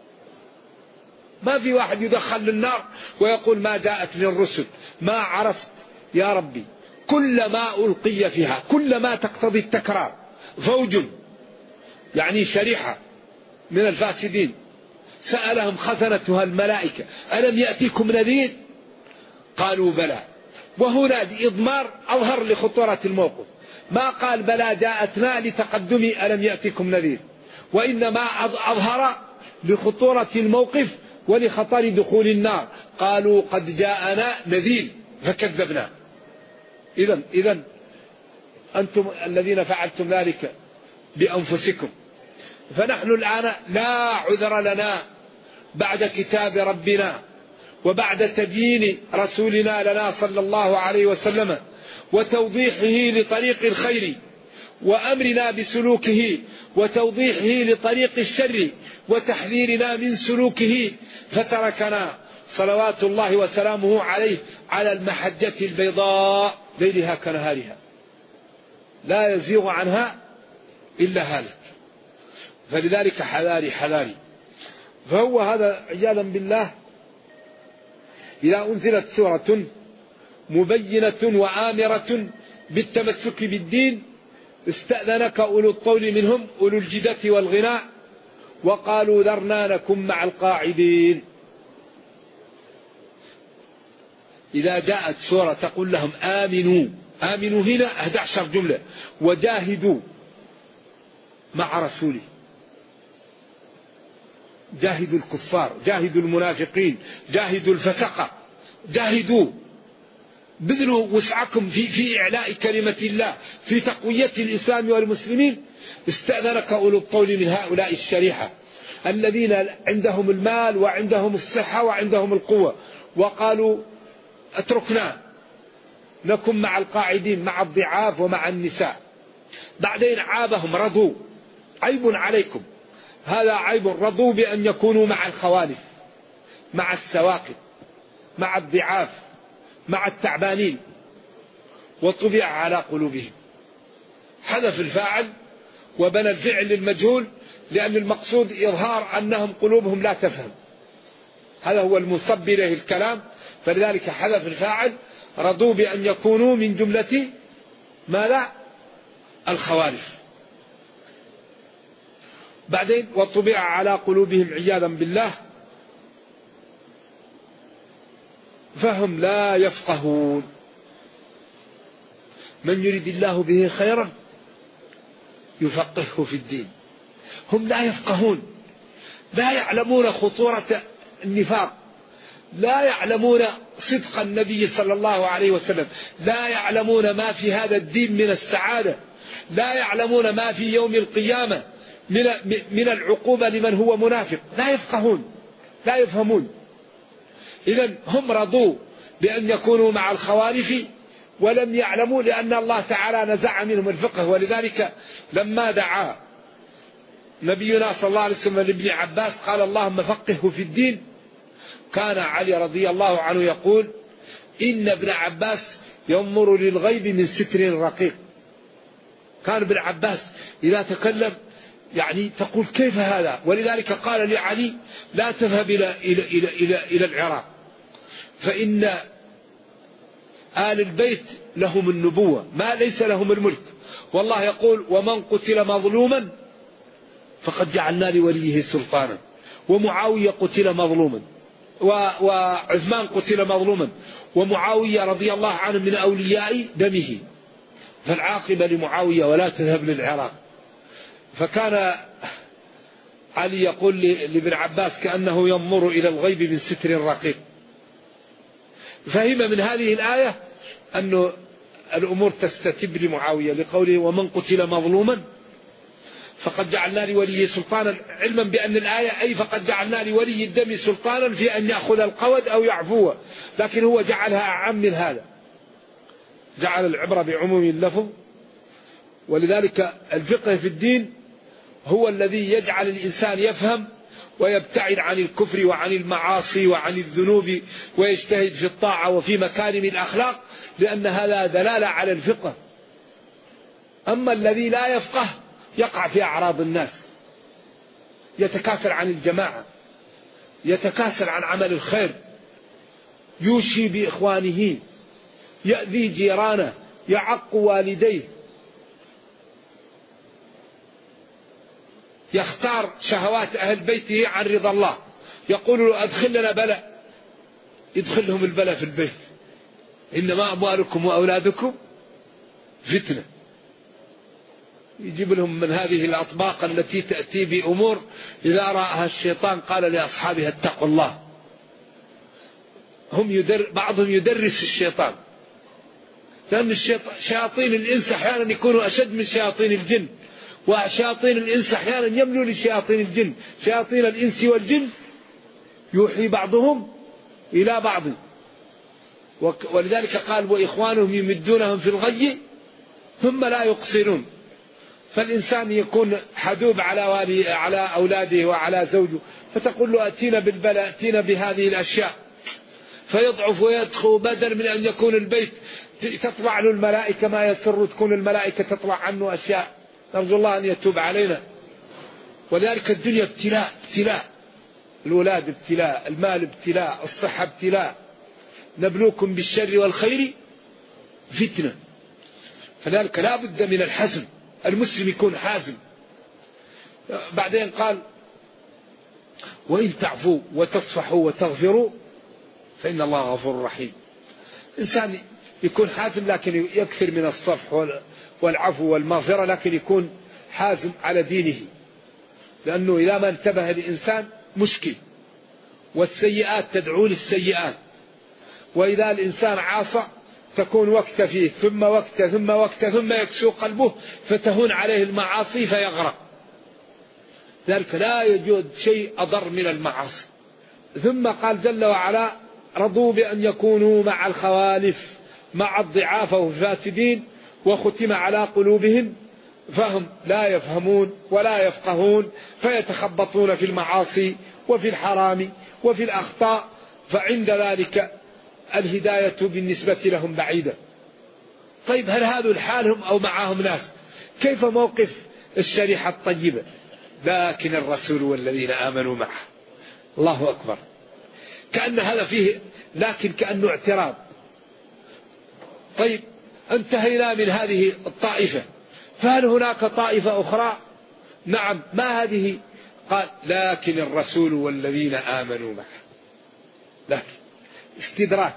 ما في واحد يدخل للنار ويقول ما جاءت للرسل، ما عرفت يا ربي. كل ما ألقي فيها، كل ما تقتضي التكرار، فوج يعني شريحة من الفاسدين سألهم خزنتها الملائكة ألم يأتيكم نذير؟ قالوا بلى. وهنا إضمار أظهر لخطورة الموقف، ما قال بلى جاءتنا لتقدمي ألم يأتيكم نذير، وإنما أظهر لخطورة الموقف ولخطر دخول النار. قالوا قد جاءنا نذير فكذبنا. إذن أنتم الذين فعلتم ذلك بأنفسكم. فنحن الآن لا عذر لنا بعد كتاب ربنا وبعد تبيين رسولنا لنا صلى الله عليه وسلم وتوضيحه لطريق الخير وأمرنا بسلوكه وتوضيحه لطريق الشر وتحذيرنا من سلوكه، فتركنا صلوات الله وسلامه عليه على المحجة البيضاء ليلها كنهارها لا يزيغ عنها إلا هالك. فلذلك حذاري. فهو هذا عياذا بالله إذا أنزلت سورة مبينة وآمرة بالتمسك بالدين استأذنك أولو الطول منهم أولو الجدة والغناء وقالوا ذرنا نكن مع القاعدين. إذا جاءت سورة تقول لهم آمنوا هنا 11 جملة، وجاهدوا مع رسوله، جاهدوا الكفار، جاهدوا المنافقين، جاهدوا الفسقة، جاهدوا، بذلوا وسعكم في إعلاء كلمة الله، في تقوية الإسلام والمسلمين. استأذنك أولو الطول من هؤلاء الشريحة الذين عندهم المال وعندهم الصحة وعندهم القوة، وقالوا اتركنا نكن مع القاعدين، مع الضعاف ومع النساء. بعدين عابهم، رضوا، عيب عليكم، هذا عيب، رضوا بأن يكونوا مع الخوالف، مع السواقب، مع الضعاف، مع التعبانين، وطبع على قلوبهم. حذف الفاعل وبنى الفعل للمجهول، لأن المقصود إظهار أنهم قلوبهم لا تفهم، هذا هو المصب له الكلام. فلذلك حذف الفاعل، رضوا بأن يكونوا من جملة ماذا؟ الخوالف. بعدين وطبع على قلوبهم عياذا بالله فهم لا يفقهون. من يريد الله به خيرا يفقهه في الدين. هم لا يفقهون، لا يعلمون خطورة النفاق، لا يعلمون صدق النبي صلى الله عليه وسلم، لا يعلمون ما في هذا الدين من السعادة، لا يعلمون ما في يوم القيامة من العقوبة لمن هو منافق. لا يفقهون، لا يفهمون. إذن هم رضوا بأن يكونوا مع الخوالف ولم يعلموا، لأن الله تعالى نزع منهم الفقه. ولذلك لما دعا نبينا صلى الله عليه وسلم لابن عباس قال اللهم فقهه في الدين، كان علي رضي الله عنه يقول إن ابن عباس ينظر للغيب من ستر رقيق. كان ابن عباس إذا تكلم يعني تقول كيف هذا؟ ولذلك قال لعلي لا تذهب إلى العراق، فإن آل البيت لهم النبوة ما ليس لهم الملك. والله يقول ومن قتل مظلوما فقد جعلنا لوليه سلطانا. ومعاوية قتل مظلوما، وعثمان قتل مظلوما، ومعاوية رضي الله عنه من أولياء دمه، فالعاقبة لمعاوية ولا تذهب للعراق. فكان علي يقول لابن عباس كأنه ينظر إلى الغيب من ستر رقيق. فهم من هذه الآية أن الأمور تستتب لمعاوية لقوله ومن قتل مظلوما فقد جعلنا لوليه سلطانا، علما بأن الآية أي فقد جعلنا لولي الدم سلطانا في أن يأخذ القود أو يعفوه، لكن هو جعلها أعم من هذا، جعل العبرة بعموم اللفظ. ولذلك الفقه في الدين هو الذي يجعل الإنسان يفهم ويبتعد عن الكفر وعن المعاصي وعن الذنوب ويجتهد في الطاعة وفي مكارم الأخلاق، لأن هذا دلالة على الفقه. أما الذي لا يفقه يقع في أعراض الناس، يتكاسل عن الجماعة، يتكاسل عن عمل الخير، يوشي بإخوانه، يأذي جيرانه، يعق والديه، يختار شهوات أهل بيته عن رضا الله، يقول له أدخل لنا بلاء، يدخلهم البلاء في البيت. إنما أموالكم وأولادكم فتنة. يجيب لهم من هذه الأطباق التي تأتي بأمور إذا رأها الشيطان قال لأصحابها اتقوا الله. بعضهم يدرس الشيطان، لأن شياطين الإنس أحيانا يكونوا أشد من شياطين الجن، وشياطين الإنس أحيانا يملوا لشياطين الجن. شياطين الإنس والجن يوحي بعضهم إلى بعض، ولذلك قال وإخوانهم يمدونهم في الغي ثم لا يقصرون. فالإنسان يكون حدوب على أولاده وعلى زوجه، فتقول له أتينا بالبلاء، أتينا بهذه الأشياء، فيضعف ويدخل، بدل من أن يكون البيت تطلع له الملائكة ما يسر، تكون الملائكة تطلع عنه أشياء. نرجو الله أن يتوب علينا. ولذلك الدنيا ابتلاء، الولاد ابتلاء، المال ابتلاء، الصحة ابتلاء، نبلوكم بالشر والخير فتنة. فذلك لا بد من الحزم، المسلم يكون حازم. بعدين قال وإن تعفوا وتصفحوا وتغفروا فإن الله غفور رحيم. إنسان يكون حازم لكن يكثر من الصفح والعفو والمغفرة، لكن يكون حازم على دينه، لأنه إذا ما انتبه الإنسان مشكل، والسيئات تدعو للسيئات، وإذا الإنسان عاصى تكون وقت فيه ثم وقت ثم وقت ثم يكسو قلبه فتهون عليه المعاصي فيغرق. ذلك لا يوجد شيء أضر من المعاصي. ثم قال جل وعلا رضوا بأن يكونوا مع الخوالف مع الضعاف والفاسدين وختم على قلوبهم فهم لا يفهمون ولا يفقهون فيتخبطون في المعاصي وفي الحرام وفي الأخطاء، فعند ذلك الهداية بالنسبة لهم بعيدة. طيب هل هذا حالهم أو معهم ناس؟ كيف موقف الشريحة الطيبة؟ لكن الرسول والذين آمنوا معه. الله أكبر. كأن هذا فيه لكن كأنه اعتراض. طيب انتهينا من هذه الطائفة، فهل هناك طائفة أخرى؟ نعم. ما هذه؟ قال لكن الرسول والذين آمنوا معه. لكن استدراك،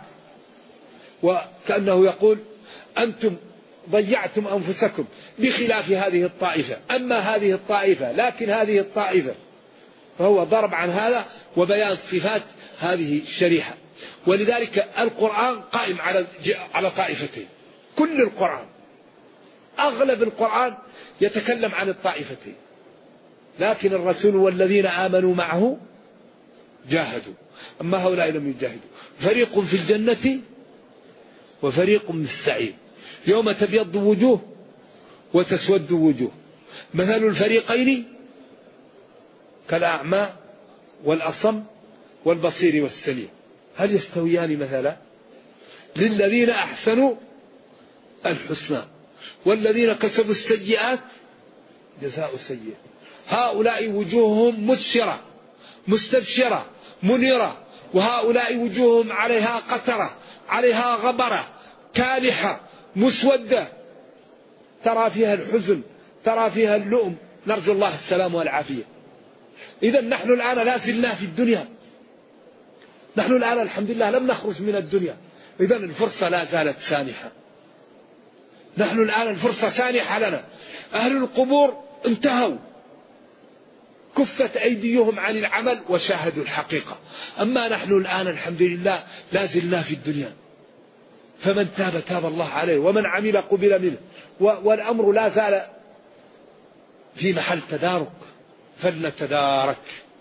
وكأنه يقول أنتم ضيعتم أنفسكم بخلاف هذه الطائفة. أما هذه الطائفة لكن هذه الطائفة، فهو ضرب عن هذا وبيان صفات هذه الشريحة. ولذلك القرآن قائم على طائفتين. كل القرآن، أغلب القرآن يتكلم عن الطائفتين. لكن الرسول والذين آمنوا معه جاهدوا، أما هؤلاء لم يجاهدوا. فريق في الجنة وفريق في السعير، يوم تبيض وجوه وتسود وجوه، مثل الفريقين كالأعمى والأصم والبصير والسميع هل يستويان مثلا؟ للذين أحسنوا الحسنى والذين كسبوا السيئات جزاء سيئة. هؤلاء وجوههم مسفرة مستبشرة منيرة، وهؤلاء وجوههم عليها قترة عليها غبرة كالحة مسودة، ترى فيها الحزن ترى فيها اللؤم، نرجو الله السلام والعافية. إذا نحن الآن لا زلنا في الدنيا، نحن الآن الحمد لله لم نخرج من الدنيا، إذا الفرصة لا زالت سانحة. نحن الآن الفرصة سانحة لنا. أهل القبور انتهوا، كفت أيديهم عن العمل وشاهدوا الحقيقة. أما نحن الآن الحمد لله لا زلنا في الدنيا، فمن تاب تاب الله عليه ومن عمل قبل منه، والأمر لا زال في محل تدارك، فلنتدارك.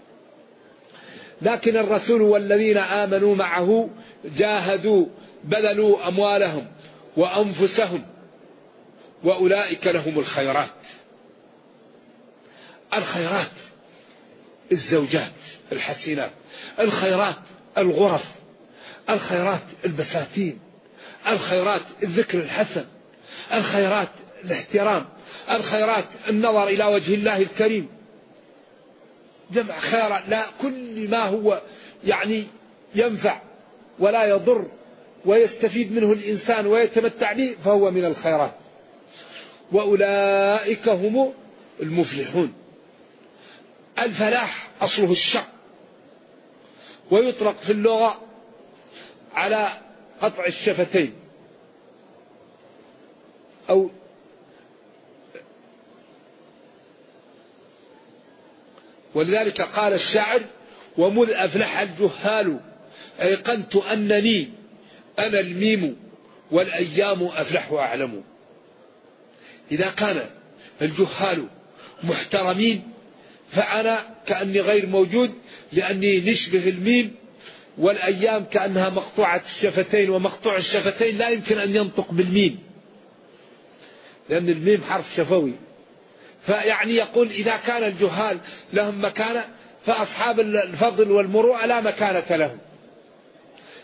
لكن الرسول والذين آمنوا معه جاهدوا بذلوا أموالهم وأنفسهم وأولئك لهم الخيرات. الخيرات الزوجات الحسينات، الخيرات الغرف، الخيرات البساتين، الخيرات الذكر الحسن، الخيرات الاحترام، الخيرات النظر إلى وجه الله الكريم، جمع خيرات. لا، كل ما هو يعني ينفع ولا يضر ويستفيد منه الإنسان ويتمتع به فهو من الخيرات. وأولئك هم المفلحون. الفلاح أصله الشق، ويطلق في اللغة على قطع الشفتين أو ولذلك قال الشاعر ومذ أفلح الجهال أيقنت أنني أنا الميم والأيام أفلح وأعلم. إذا كان الجهال محترمين فأنا كأني غير موجود، لأني نشبه الميم، والأيام كأنها مقطوعة الشفتين، ومقطوع الشفتين لا يمكن أن ينطق بالميم لأن الميم حرف شفوي. فيعني يقول إذا كان الجهال لهم مكانة فأصحاب الفضل والمروءة لا مكانة لهم.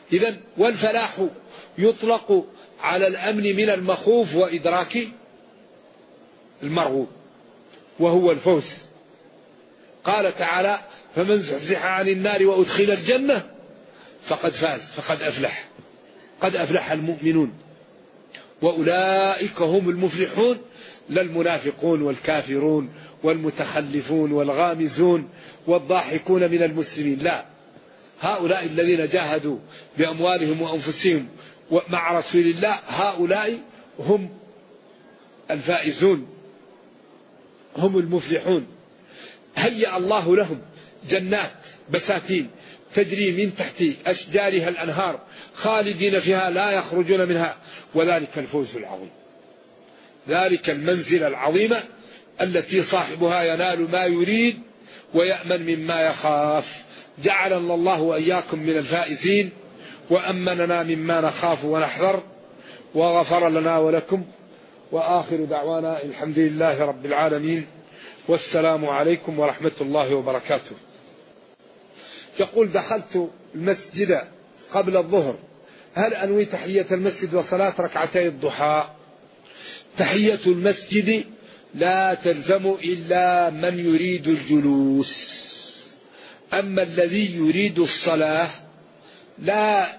إذن والفلاح يطلق على الأمن من المخوف وإدراك المرغوب وهو الفوز. قال تعالى فمن زحزح عن النار وأدخل الجنة فقد فاز فقد أفلح. قد أفلح المؤمنون وأولئك هم المفلحون، لا المنافقون والكافرون والمتخلفون والغامزون والضاحكون من المسلمين، لا، هؤلاء الذين جاهدوا بأموالهم وأنفسهم مع رسول الله هؤلاء هم الفائزون، هم المفلحون. هيأ الله لهم جنات بساتين تجري من تحت أشجارها الأنهار خالدين فيها لا يخرجون منها، وذلك الفوز العظيم. ذلك المنزلة العظيمة التي صاحبها ينال ما يريد ويأمن مما يخاف. جعلنا الله وإياكم من الفائزين وأمننا مما نخاف ونحذر وغفر لنا ولكم. وآخر دعوانا الحمد لله رب العالمين، والسلام عليكم ورحمة الله وبركاته. يقول دخلت المسجد قبل الظهر، هل أنوي تحية المسجد وصلاة ركعتي الضحى؟ تحية المسجد لا تلزم إلا من يريد الجلوس، أما الذي يريد الصلاة لا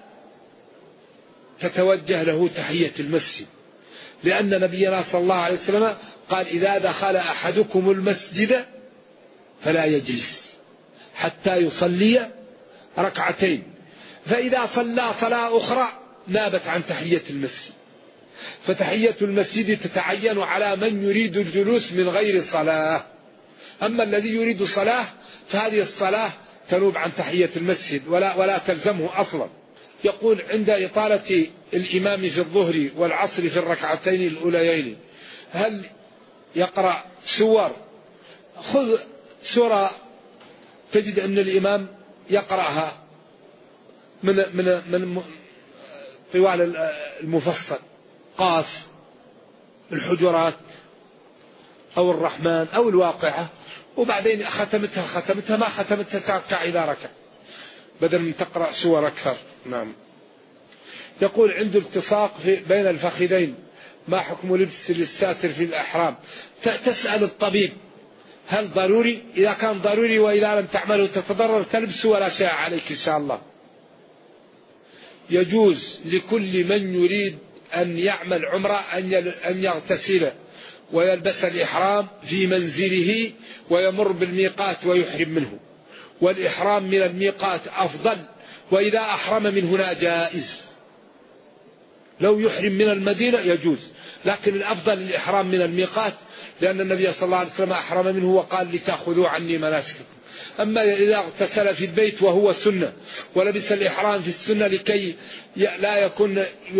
تتوجه له تحية المسجد، لأن نبينا صلى الله عليه وسلم قال إذا دخل أحدكم المسجد فلا يجلس حتى يصلي ركعتين، فإذا صلى صلاة أخرى نابت عن تحية المسجد. فتحية المسجد تتعين على من يريد الجلوس من غير صلاة، أما الذي يريد صلاة فهذه الصلاة تنوب عن تحية المسجد ولا تلزمه أصلا. يقول عند إطالة الإمام في الظهر والعصر في الركعتين الأوليين هل يقرأ سور؟ خذ سورة تجد أن الإمام يقرأها من طوال المفصل، قاف، الحجرات أو الرحمن أو الواقعة، وبعدين ختمتها ما ختمتها تركع إذا ركع بدل من تقرأ سور أكثر. نعم. يقول عنده التصاق بين الفخذين، ما حكم لبس الساتر في الأحرام؟ تسأل الطبيب هل ضروري؟ إذا كان ضروري وإذا لم تعمله تتضرر تلبس ولا شيء عليك إن شاء الله. يجوز لكل من يريد أن يعمل عمرة أن يغتسل ويلبس الإحرام في منزله ويمر بالميقات ويحرم منه، والإحرام من الميقات أفضل، وإذا أحرم من هنا جائز. لو يحرم من المدينة يجوز، لكن الأفضل الإحرام من الميقات، لأن النبي صلى الله عليه وسلم أحرم منه وقال لتأخذوا عني مناسككم. أما إذا اغتسل في البيت وهو سنة ولبس الإحرام في السنة لكي لا يكون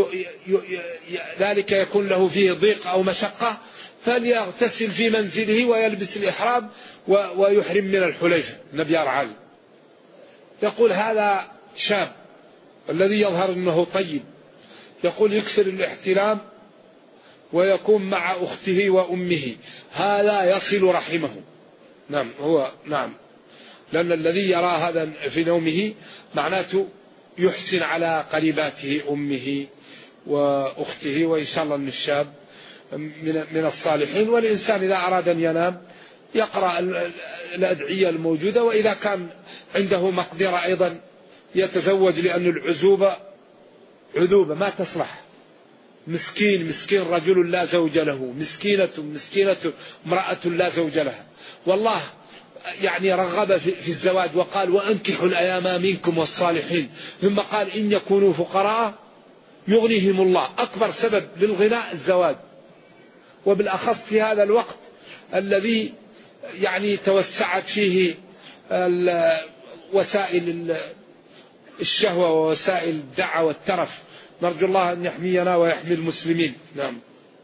ذلك يكون له فيه ضيق أو مشقة، فليغتسل في منزله ويلبس الإحرام ويحرم من الحليفة النبي أرعال. يقول هذا شاب الذي يظهر أنه طيب، يقول يكسر الاحتلام ويكون مع أخته وأمه، هذا يصل رحمه. نعم هو نعم، لأن الذي يرى هذا في نومه معناته يحسن على قريباته أمه وأخته، وإن شاء الله أن الشاب من الصالحين. والإنسان إذا أراد أن ينام يقرأ الأدعية الموجودة، وإذا كان عنده مقدرة أيضا يتزوج، لأن العزوبة عذوبة ما تصلح. مسكين رجل لا زوج له، مسكينة امرأة لا زوج لها. والله يعني رغب في الزواج وقال وأنكحوا الأيام منكم والصالحين، ثم قال إن يكونوا فقراء يغنيهم الله. أكبر سبب للغناء الزواج، وبالأخص في هذا الوقت الذي يعني توسعت فيه وسائل الشهوة ووسائل الدعة والترف. نرجو الله أن يحمينا ويحمي المسلمين. نعم.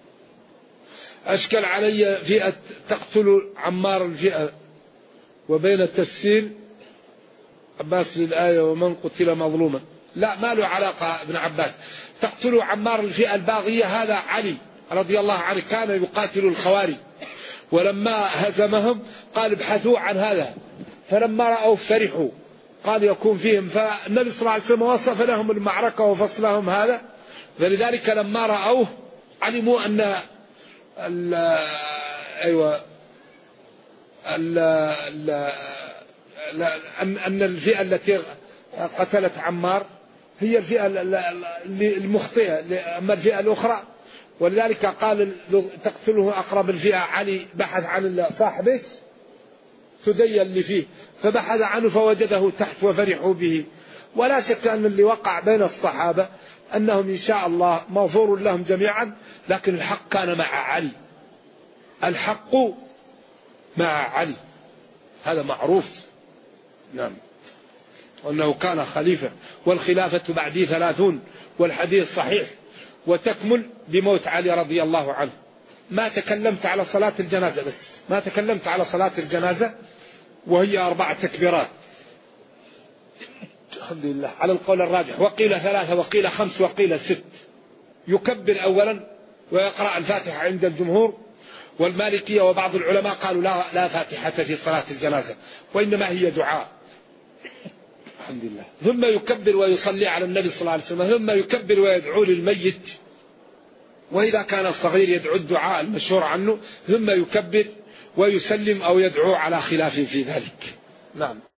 أشكل علي فئة تقتل عمار الفئة، وبين التفسير عباس للآية ومن قتل مظلوما، لا ما له علاقة ابن عباس. تقتل عمار الفئة الباغية هذا علي رضي الله عنه كان يقاتل الخوارج، ولما هزمهم قال ابحثوا عن هذا، فلما رأوا فرحوا قال يكون فيهم. فالنبي صلى الله عليه وسلم وصف لهم المعركة وفصلهم هذا، فلذلك لما رأوه علموا أن أن الفئة التي قتلت عمار هي الفئة المخطئة، أما الفئة الأخرى. ولذلك قال تقتله أقرب الفئة. علي بحث عن صاحبه سدي اللي فيه، فبحث عنه فوجده تحت وفرحوا به. ولا شك أن اللي وقع بين الصحابة أنهم إن شاء الله مغفور لهم جميعا، لكن الحق كان مع علي، الحق مع علي، هذا معروف. نعم، وأنه كان خليفة، والخلافة بعدي 30، والحديث صحيح، وتكمل بموت علي رضي الله عنه. ما تكلمت على صلاة الجنازة، بس ما تكلمت على صلاة الجنازة وهي 4 تكبيرات الحمد لله على القول الراجح، وقيل 3 وقيل 5 وقيل 6. يكبر أولا ويقرأ الفاتحة عند الجمهور، والمالكية وبعض العلماء قالوا لا فاتحة في صلاة الجنازة، وإنما هي دعاء الحمد لله. ثم يكبر ويصلي على النبي صلى الله عليه وسلم، ثم يكبر ويدعو للميت، وإذا كان الصغير يدعو الدعاء المشهور عنه، ثم يكبر ويسلم أو يدعو على خلاف في ذلك. نعم.